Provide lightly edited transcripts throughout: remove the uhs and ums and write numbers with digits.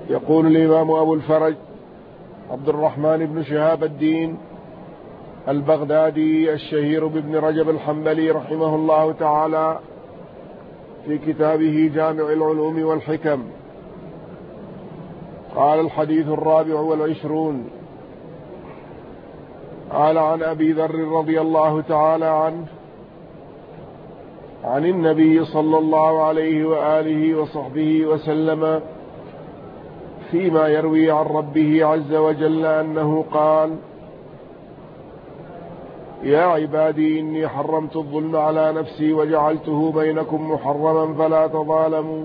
يقول الإمام أبو الفرج عبد الرحمن بن شهاب الدين البغدادي الشهير بابن رجب الحنبلي رحمه الله تعالى في كتابه جامع العلوم والحكم، قال: الحديث 24. قال: عن أبي ذر رضي الله تعالى عنه عن النبي صلى الله عليه وآله وصحبه وسلم فيما يروي عن ربه عز وجل أنه قال: يا عبادي إني حرمت الظلم على نفسي وجعلته بينكم محرما فلا تظالموا.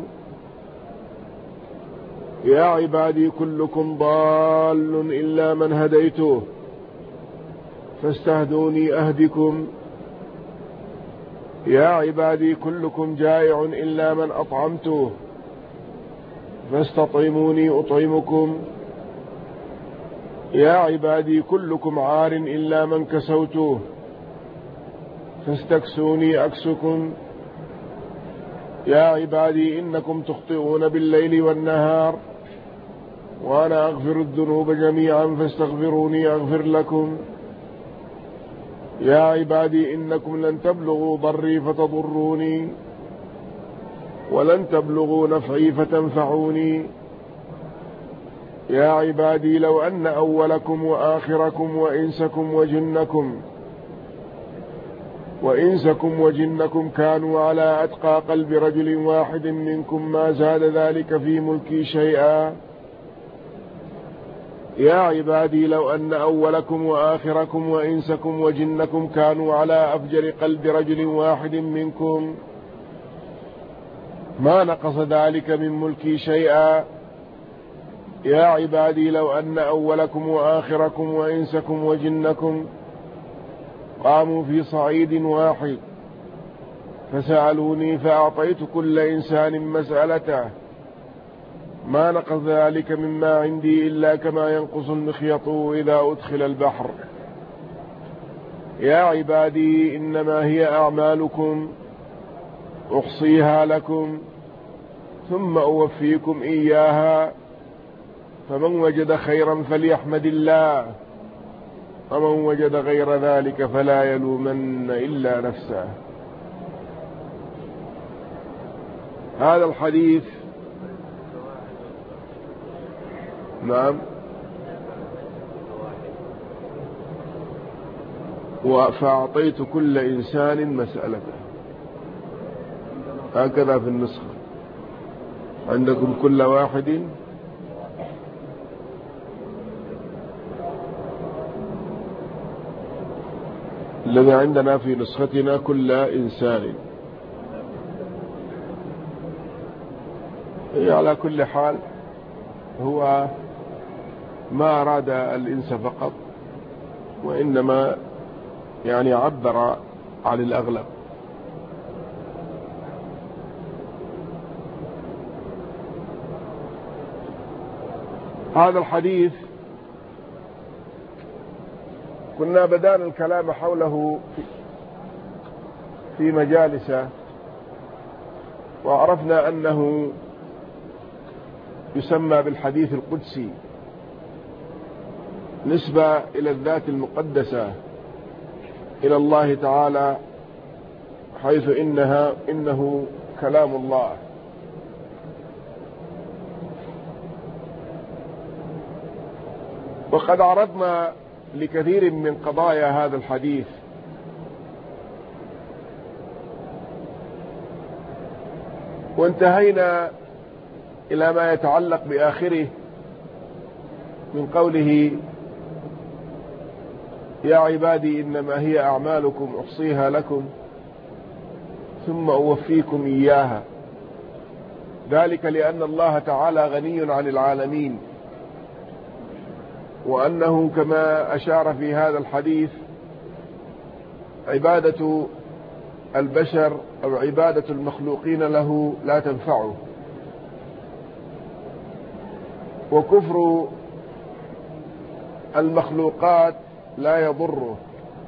يا عبادي كلكم ضال إلا من هديته فاستهدوني أهدكم. يا عبادي كلكم جائع إلا من أطعمته فاستطعموني أطعمكم. يا عبادي كلكم عار إلا من كسوته فاستكسوني أكسكم. يا عبادي إنكم تخطئون بالليل والنهار وأنا أغفر الذنوب جميعا فاستغفروني أغفر لكم. يا عبادي إنكم لن تبلغوا ضري فتضروني ولن تبلغوا نفعي فتنفعوني. يا عبادي لو أن أولكم وآخركم وإنسكم وجنكم كانوا على أتقى قلب رجل واحد منكم ما زاد ذلك في ملكي شيئا. يا عبادي لو أن أولكم وآخركم وإنسكم وجنكم كانوا على أفجر قلب رجل واحد منكم ما نقص ذلك من ملكي شيئا. يا عبادي لو أن أولكم وآخركم وإنسكم وجنكم قاموا في صعيد واحد فسألوني فأعطيت كل إنسان مسألته ما نقص ذلك مما عندي إلا كما ينقص المخيط إذا أدخل البحر. يا عبادي إنما هي أعمالكم أحصيها لكم ثم أوفيكم إياها، فمن وجد خيرا فليحمد الله ومن وجد غير ذلك فلا يلومن إلا نفسه. هذا الحديث نعم. فأعطيت كل إنسان مسألته، هكذا في النسخة عندكم كل واحد الذي عندنا في نسختنا كل إنسان. على كل حال هو ما أراد الإنس فقط، وإنما يعني عبر عن الأغلب. هذا الحديث كنا بدأنا الكلام حوله في مجالسه، وعرفنا أنه يسمى بالحديث القدسي نسبة إلى الذات المقدسة إلى الله تعالى، حيث إنه كلام الله. وقد عرضنا لكثير من قضايا هذا الحديث، وانتهينا إلى ما يتعلق بآخره من قوله: يا عبادي إنما هي أعمالكم أحصيها لكم ثم أوفيكم إياها. ذلك لأن الله تعالى غني عن العالمين، وأنه كما أشار في هذا الحديث عبادة البشر أو عبادة المخلوقين له لا تنفعه، وكفر المخلوقات لا يضره،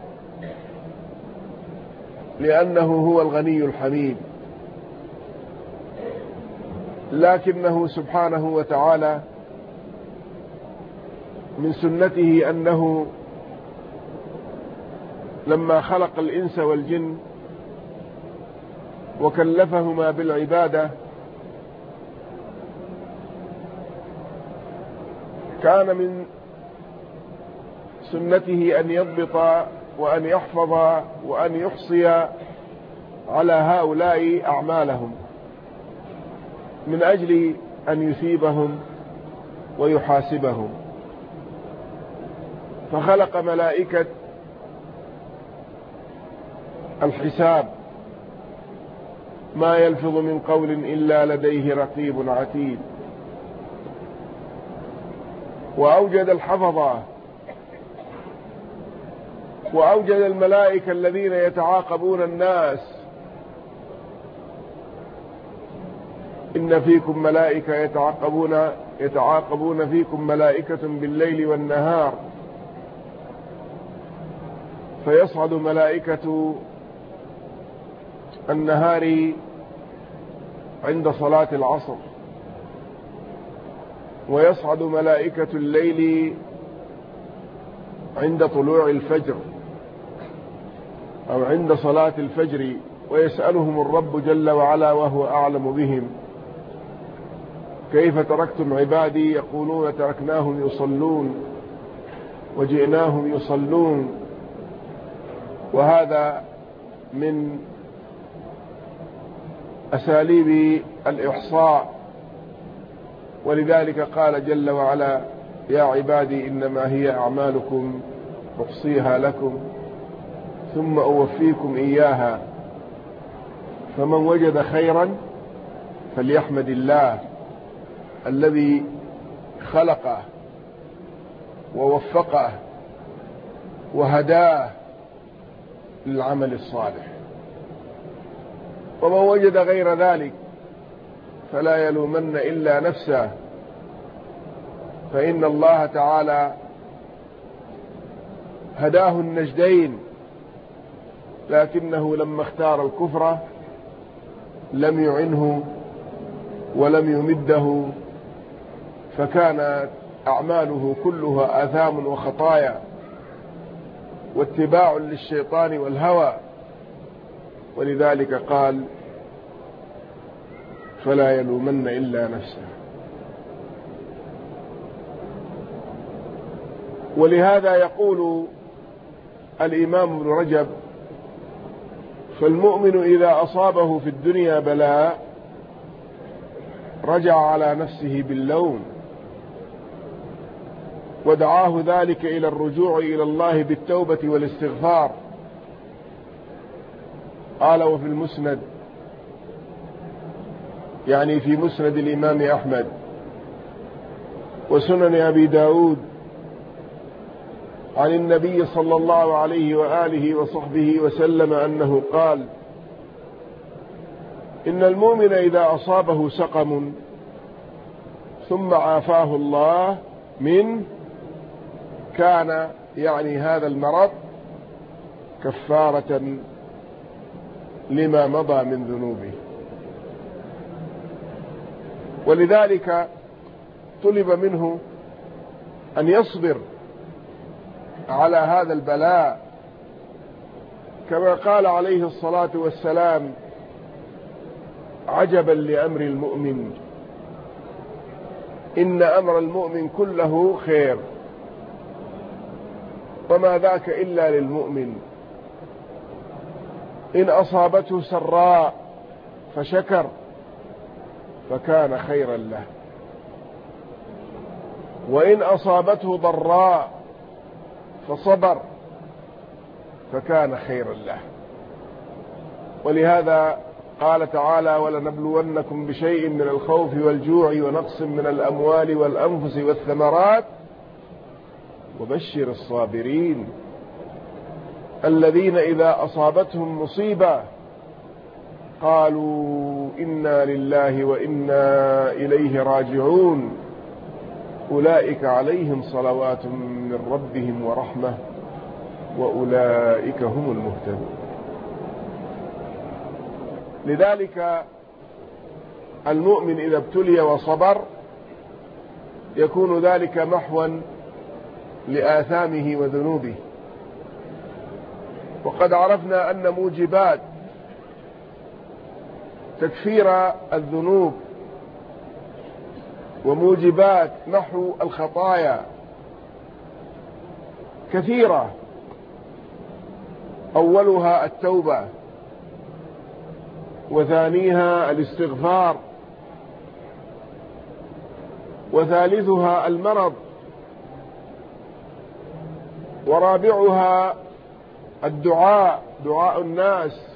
لأنه هو الغني الحميد. لكنه سبحانه وتعالى من سنته أنه لما خلق الإنس والجن وكلفهما بالعبادة كان من سنته أن يضبط وأن يحفظ وأن يحصي على هؤلاء أعمالهم من أجل أن يثيبهم ويحاسبهم، فخلق ملائكة الحساب ما يلفظ من قول إلا لديه رقيب عتيد، وأوجد الحفظة وأوجد الملائكة الذين يتعاقبون الناس. إن فيكم ملائكة يتعاقبون فيكم ملائكة بالليل والنهار، فيصعد ملائكة النهار عند صلاة العصر، ويصعد ملائكة الليل عند طلوع الفجر أو عند صلاة الفجر، ويسألهم الرب جل وعلا وهو أعلم بهم كيف تركتم عبادي؟ يقولون تركناهم يصلون وجئناهم يصلون. وهذا من أساليب الإحصاء، ولذلك قال جل وعلا يا عبادي إنما هي أعمالكم أحصيها لكم ثم أوفيكم إياها، فمن وجد خيرا فليحمد الله الذي خلقه ووفقه وهداه للعمل الصالح، ومن وجد غير ذلك فلا يلومن إلا نفسه، فإن الله تعالى هداه النجدين، لكنه لما اختار الكفر لم يعنه ولم يمده، فكانت أعماله كلها آثام وخطايا واتباع للشيطان والهوى، ولذلك قال فلا يلومن إلا نفسه. ولهذا يقول الإمام ابن رجب فالمؤمن إذا أصابه في الدنيا بلاء رجع على نفسه باللوم، ودعاه ذلك إلى الرجوع إلى الله بالتوبة والاستغفار. قال وفي المسند، يعني في مسند الإمام أحمد وسنن أبي داود، عن النبي صلى الله عليه وآله وصحبه وسلم أنه قال إن المؤمن إذا أصابه سقم ثم عافاه الله منه كان يعني هذا المرض كفارة لما مضى من ذنوبه. ولذلك طلب منه أن يصبر على هذا البلاء، كما قال عليه الصلاة والسلام عجبا لأمر المؤمن إن أمر المؤمن كله خير وما ذاك إلا للمؤمن، إن أصابته سراء فشكر فكان خيرا له، وإن أصابته ضراء فصبر فكان خيرا له. ولهذا قال تعالى ولنبلونكم بشيء من الخوف والجوع ونقص من الأموال والأنفس والثمرات وبشر الصابرين الذين إذا أصابتهم مصيبة قالوا إنا لله وإنا إليه راجعون أولئك عليهم صلوات من ربهم ورحمة وأولئك هم المهتدون. لذلك المؤمن إذا ابتلي وصبر يكون ذلك محوا لآثامه وذنوبه. وقد عرفنا أن موجبات تكفير الذنوب وموجبات محو الخطايا كثيرة، أولها التوبة، وثانيها الاستغفار، وثالثها المرض، ورابعها الدعاء، دعاء الناس،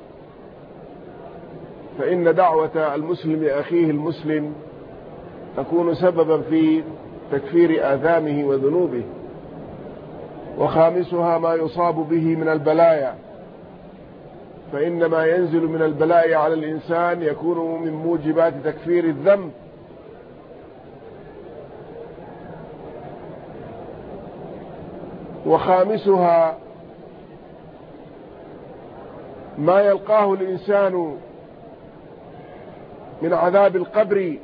فإن دعوة المسلم أخيه المسلم تكون سببا في تكفير آثامه وذنوبه. وخامسها ما يصاب به من البلايا، فإن ما ينزل من البلاء على الإنسان يكون من موجبات تكفير الذنب. وخامسها ما يلقاه الإنسان من عذاب القبر،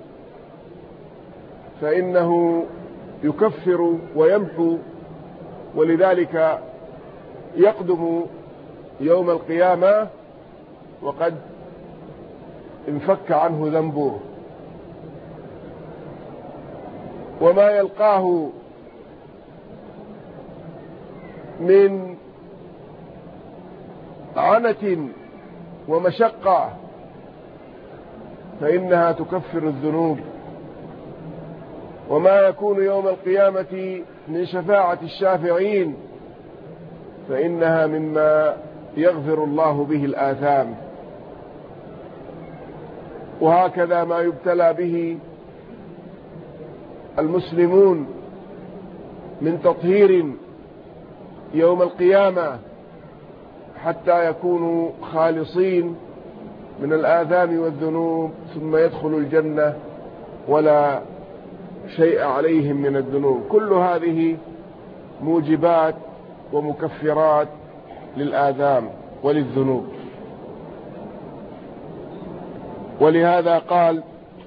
فإنه يكفر ويمحو، ولذلك يقدم يوم القيامة وقد انفك عنه ذنبه. وما يلقاه من عنة ومشقة فإنها تكفر الذنوب. وما يكون يوم القيامة من شفاعة الشافعين فإنها مما يغفر الله به الآثام. وهكذا ما يبتلى به المسلمون من تطهير يوم القيامة حتى يكونوا خالصين من الآثام والذنوب، ثم يدخلوا الجنة ولا شيء عليهم من الذنوب. كل هذه موجبات ومكفرات للآثام وللذنوب. ولهذا قال: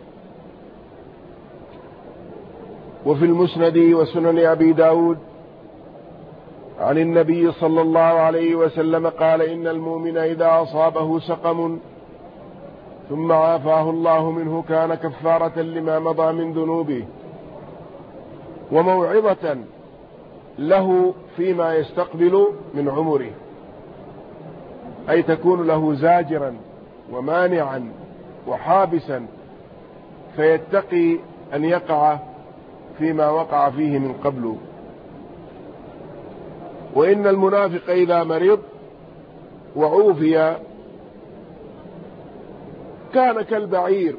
وفي المسند وسنن أبي داود عن النبي صلى الله عليه وسلم قال: إن المؤمن إذا أصابه سقم ثم عافاه الله منه كان كفارة لما مضى من ذنوبه وموعظة له فيما يستقبل من عمره، أي تكون له زاجرا ومانعا وحابسا فيتقي أن يقع فيما وقع فيه من قبل. وإن المنافق إذا مرض وعوفي كان كالبعير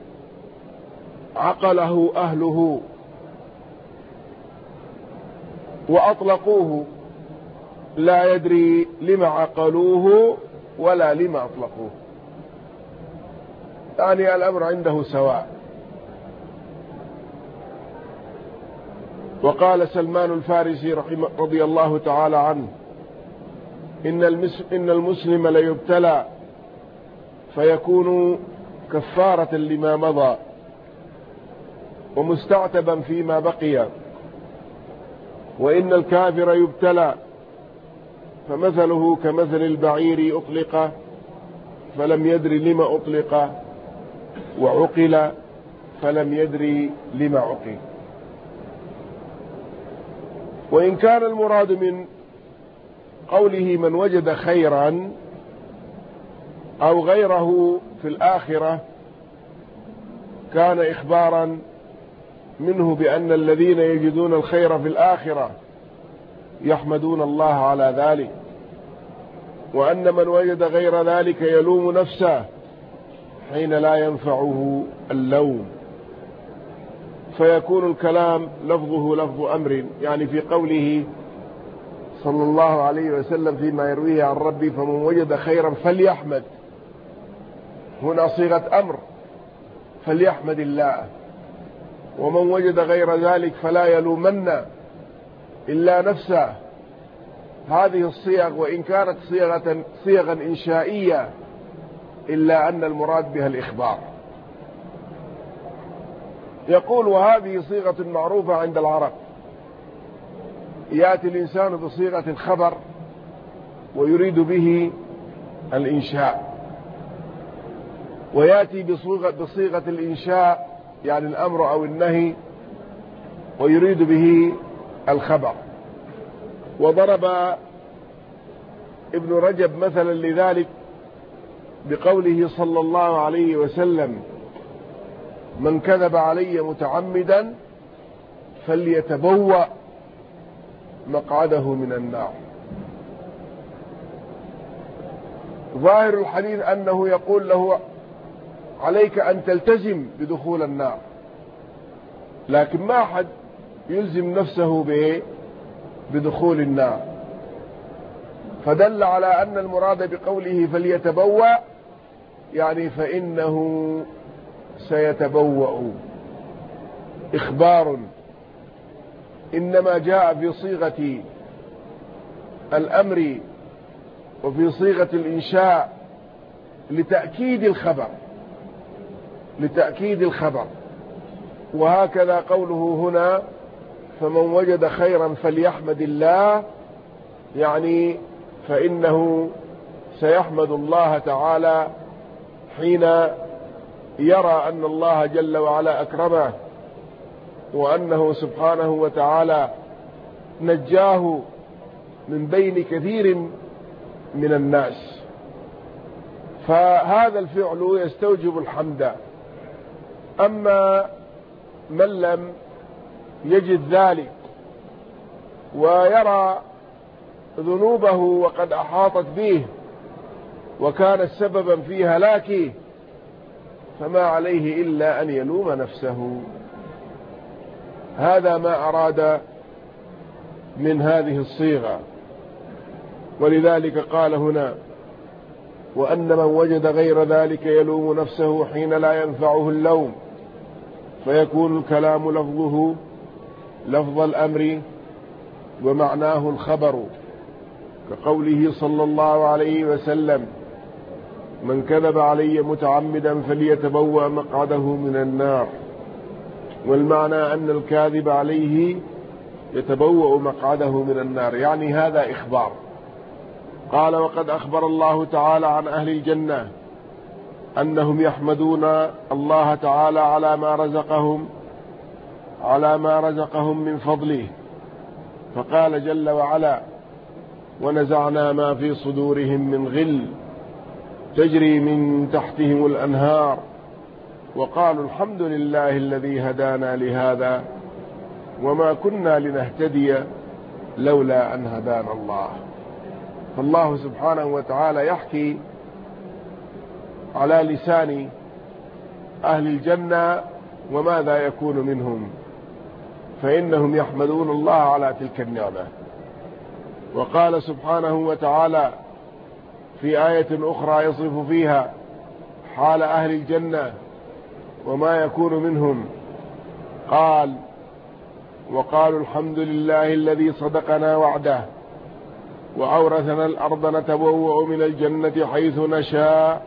عقله أهله وأطلقوه لا يدري لما عقلوه ولا لما أطلقوه، يعني الأمر عنده سواء. وقال سلمان الفارسي رضي الله تعالى عنه: إن المسلم ليبتلى فيكون كفارة لما مضى ومستعتبا فيما بقي، وإن الكافر يبتلى فمثله كمثل البعير أطلق فلم يدر لما أطلق وعقل فلم يدر لما عقل. وإن كان المراد من قوله من وجد خيرا أو غيره في الآخرة كان إخبارا منه بأن الذين يجدون الخير في الآخرة يحمدون الله على ذلك، وأن من وجد غير ذلك يلوم نفسه حين لا ينفعه اللوم، فيكون الكلام لفظه لفظ أمر، يعني في قوله صلى الله عليه وسلم فيما يرويه عن ربي: فمن وجد خيرا فليحمد، هنا صيغة أمر، فليحمد الله. ومن وجد غير ذلك فلا يلومن إلا نفسه. هذه الصيغ وإن كانت صيغا إنشائية إلا أن المراد بها الإخبار. يقول: وهذه صيغة معروفة عند العرب يأتي الإنسان بصيغة الخبر ويريد به الإنشاء، ويأتي بصيغة الإنشاء يعني الأمر أو النهي ويريد به الخبر. وضرب ابن رجب مثلا لذلك بقوله صلى الله عليه وسلم: من كذب علي متعمدا فليتبوأ مقعده من النار. ظاهر الحديث أنه يقول له: عليك أن تلتزم بدخول النار، لكن ما أحد يلزم نفسه بدخول النار، فدل على أن المراد بقوله فليتبوأ يعني فإنه سيتبوأ، إخبار إنما جاء في صيغة الأمر وفي صيغة الإنشاء لتأكيد الخبر. وهكذا قوله هنا: فمن وجد خيرا فليحمد الله، يعني فإنه سيحمد الله تعالى حين يرى أن الله جل وعلا أكرمه، وأنه سبحانه وتعالى نجاه من بين كثير من الناس، فهذا الفعل يستوجب الحمد. أما من لم يجد ذلك ويرى ذنوبه وقد أحاطت به وكانت سببا في هلاكه، فما عليه إلا أن يلوم نفسه. هذا ما أراد من هذه الصيغة. ولذلك قال هنا: وأن من وجد غير ذلك يلوم نفسه حين لا ينفعه اللوم، فيكون الكلام لفظه لفظ الأمر ومعناه الخبر، كقوله صلى الله عليه وسلم: من كذب علي متعمدا فليتبوأ مقعده من النار. والمعنى أن الكاذب عليه يتبوأ مقعده من النار، يعني هذا إخبار. قال: وقد أخبر الله تعالى عن أهل الجنة أنهم يحمدون الله تعالى على ما رزقهم من فضله، فقال جل وعلا: ونزعنا ما في صدورهم من غل تجري من تحتهم الأنهار وقالوا الحمد لله الذي هدانا لهذا وما كنا لنهتدي لولا أن هدانا الله. فالله سبحانه وتعالى يحكي على لسان أهل الجنة وماذا يكون منهم، فإنهم يحمدون الله على تلك النعمة. وقال سبحانه وتعالى في آية أخرى يصف فيها حال أهل الجنة وما يكون منهم، قال: وقالوا الحمد لله الذي صدقنا وعده وأورثنا الأرض نتبوأ من الجنة حيث نشاء.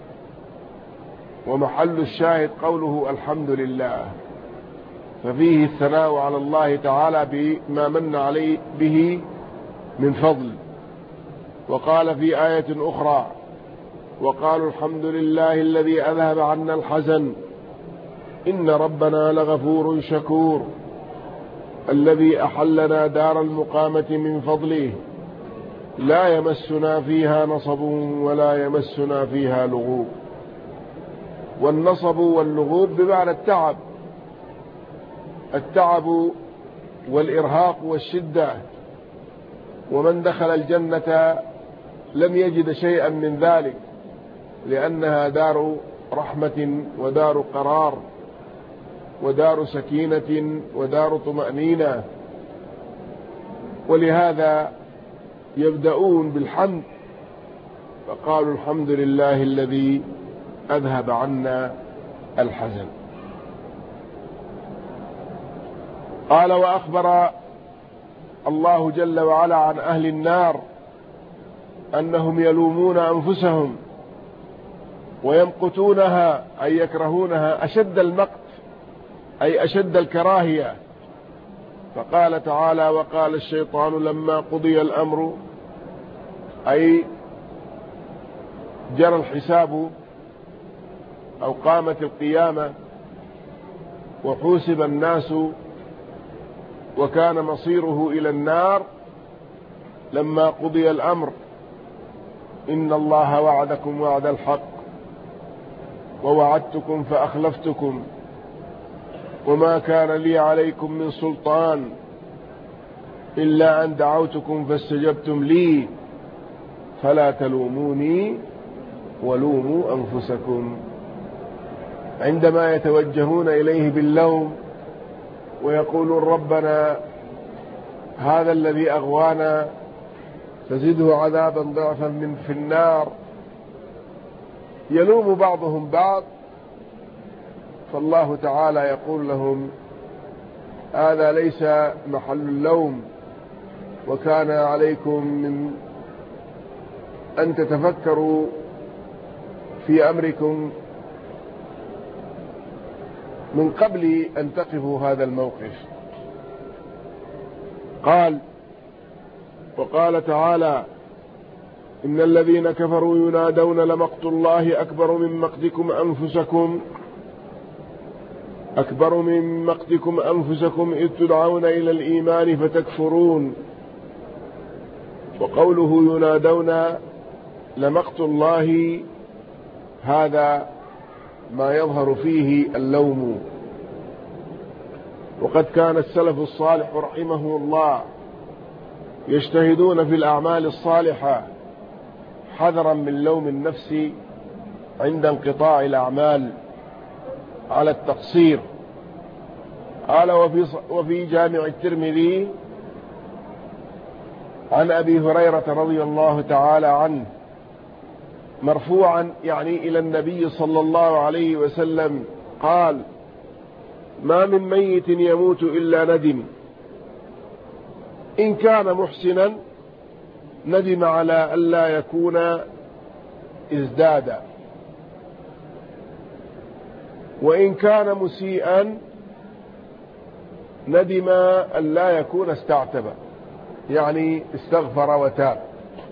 ومحل الشاهد قوله الحمد لله، ففيه الثناء على الله تعالى بما من عليه به من فضل. وقال في آية أخرى: وقالوا الحمد لله الذي أذهب عنا الحزن إن ربنا لغفور شكور الذي أحلنا دار المقامة من فضله لا يمسنا فيها نصب ولا يمسنا فيها لغوب. والنصب واللغوب بمعنى التعب والإرهاق والشدة. ومن دخل الجنة لم يجد شيئا من ذلك، لأنها دار رحمة ودار قرار ودار سكينة ودار طمأنينة. ولهذا يبدأون بالحمد، فقالوا الحمد لله الذي أذهب عنا الحزن. قال: وأخبر الله جل وعلا عن أهل النار أنهم يلومون أنفسهم ويمقتونها أي يكرهونها أشد المقت أي أشد الكراهية، فقال تعالى: وقال الشيطان لما قضي الأمر، أي جرى الحساب أو قامت القيامة وحوسب الناس وكان مصيره إلى النار، لما قضي الأمر: إن الله وعدكم وعد الحق ووعدتكم فأخلفتكم وما كان لي عليكم من سلطان إلا أن دعوتكم فاستجبتم لي فلا تلوموني ولوموا أنفسكم. عندما يتوجهون إليه باللوم ويقولون: ربنا هذا الذي أغوانا فزده عذابا ضعفا من في النار، يلوم بعضهم بعض، فالله تعالى يقول لهم: هذا ليس محل اللوم، وكان عليكم من أن تتفكروا في أمركم من قبل أن تقفوا هذا الموقف. وقال تعالى: إن الذين كفروا ينادون لمقت الله أكبر من مقتكم أنفسكم إذ تدعون إلى الإيمان فتكفرون. وقوله ينادون لمقت الله هذا ما يظهر فيه اللوم. وقد كان السلف الصالح رحمه الله يجتهدون في الأعمال الصالحة حذرا من لوم النفس عند انقطاع الأعمال على التقصير. قال: وفي جامع الترمذي عن أبي هريرة رضي الله تعالى عنه مرفوعا، يعني إلى النبي صلى الله عليه وسلم، قال: ما من ميت يموت إلا ندم، إن كان محسنا ندم على ألا يكون ازداد، وإن كان مسيئا ندم ألا يكون استعتب، يعني استغفر وتاب.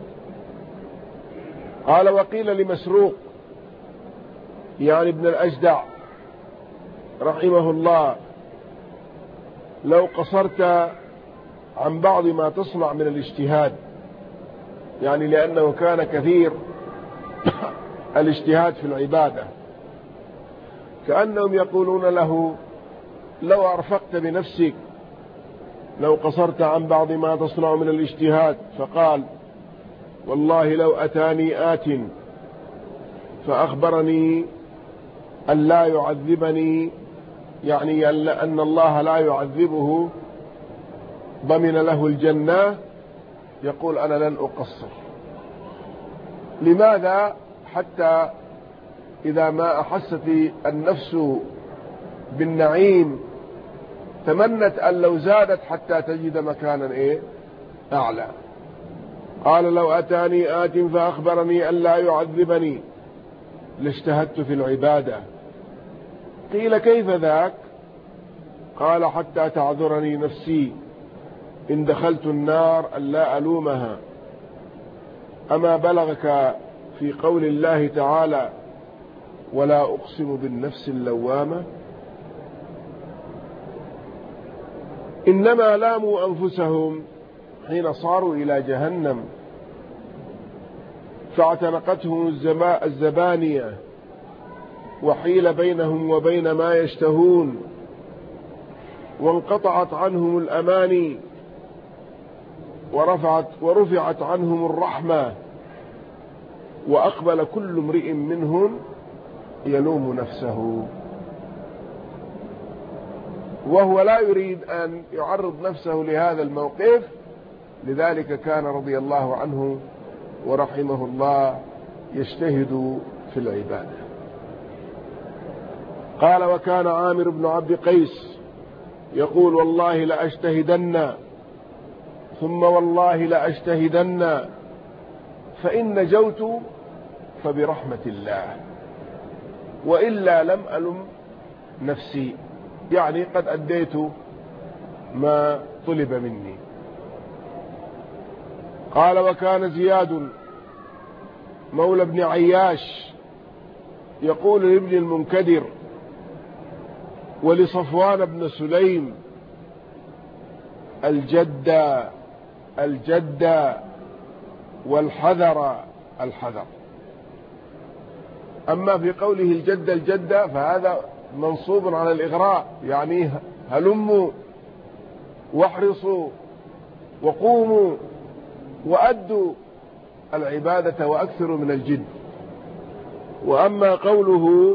قال: وقيل لمسروق يعني ابن الأجدع رحمه الله: لو قصرت عن بعض ما تصنع من الاجتهاد، يعني لأنه كان كثير الاجتهاد في العبادة، كأنهم يقولون له: لو أرفقت بنفسك، لو قصرت عن بعض ما تصنع من الاجتهاد. فقال: والله لو أتاني آت فأخبرني أن لا يعذبني، يعني أن الله لا يعذبه، ضمن له الجنة، يقول: أنا لن أقصر. لماذا؟ حتى إذا ما أحست النفس بالنعيم تمنت أن لو زادت حتى تجد مكانا أعلى. قال: لو أتاني آت فأخبرني أن لا يعذبني لاجتهدت في العبادة. قيل: كيف ذاك؟ قال: حتى تعذرني نفسي إن دخلت النار أن لا ألومها. أما بلغك في قول الله تعالى: ولا أقسم بالنفس اللوامة؟ إنما لاموا أنفسهم حين صاروا إلى جهنم فاعتنقتهم الزبانية وحيل بينهم وبين ما يشتهون وانقطعت عنهم الأماني ورفعت عنهم الرحمة وأقبل كل امرئ منهم يلوم نفسه، وهو لا يريد أن يعرض نفسه لهذا الموقف. لذلك كان رضي الله عنه ورحمه الله يجتهد في العبادة. قال: وكان عامر بن عبد قيس يقول: والله لأجتهدن ثم والله لأجتهدن فإن نجوت فبرحمة الله وإلا لم ألم نفسي، يعني قد أديت ما طلب مني. قال: وكان زياد مولى ابن عياش يقول لابن المنكدر ولصفوان بن سليم: الجد الجد والحذر الحذر. أما في قوله الجد الجد فهذا منصوب على الإغراء، يعني هلموا واحرصوا وقوموا وأدوا العبادة وأكثروا من الجد. وأما قوله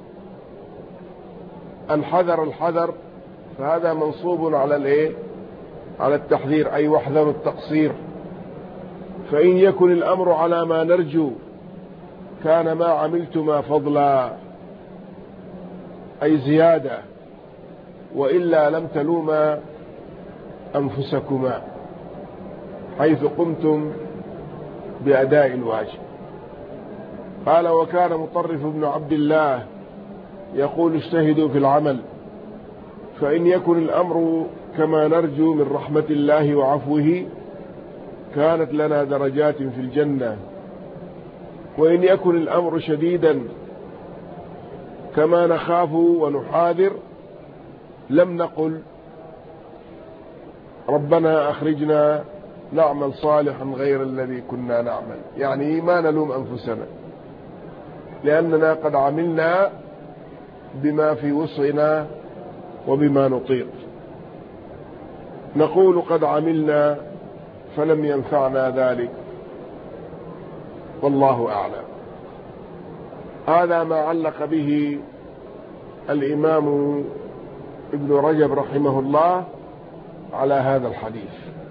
الحذر الحذر فهذا منصوب على على التحذير، أي واحذروا التقصير. فإن يكن الأمر على ما نرجو كان ما عملتما فضلا، أي زيادة، وإلا لم تلوما أنفسكما حيث قمتم بأداء الواجب. قال: وكان مطرف بن عبد الله يقول: اجتهدوا في العمل، فإن يكن الأمر كما نرجو من رحمة الله وعفوه كانت لنا درجات في الجنة، وإن يكن الأمر شديدا كما نخاف ونحاذر لم نقل ربنا أخرجنا نعمل صالحا غير الذي كنا نعمل، يعني ما نلوم أنفسنا لأننا قد عملنا بما في وسعنا وبما نطيق. نقول قد عملنا فلم ينفعنا ذلك، والله أعلم. هذا ما علق به الإمام ابن رجب رحمه الله على هذا الحديث.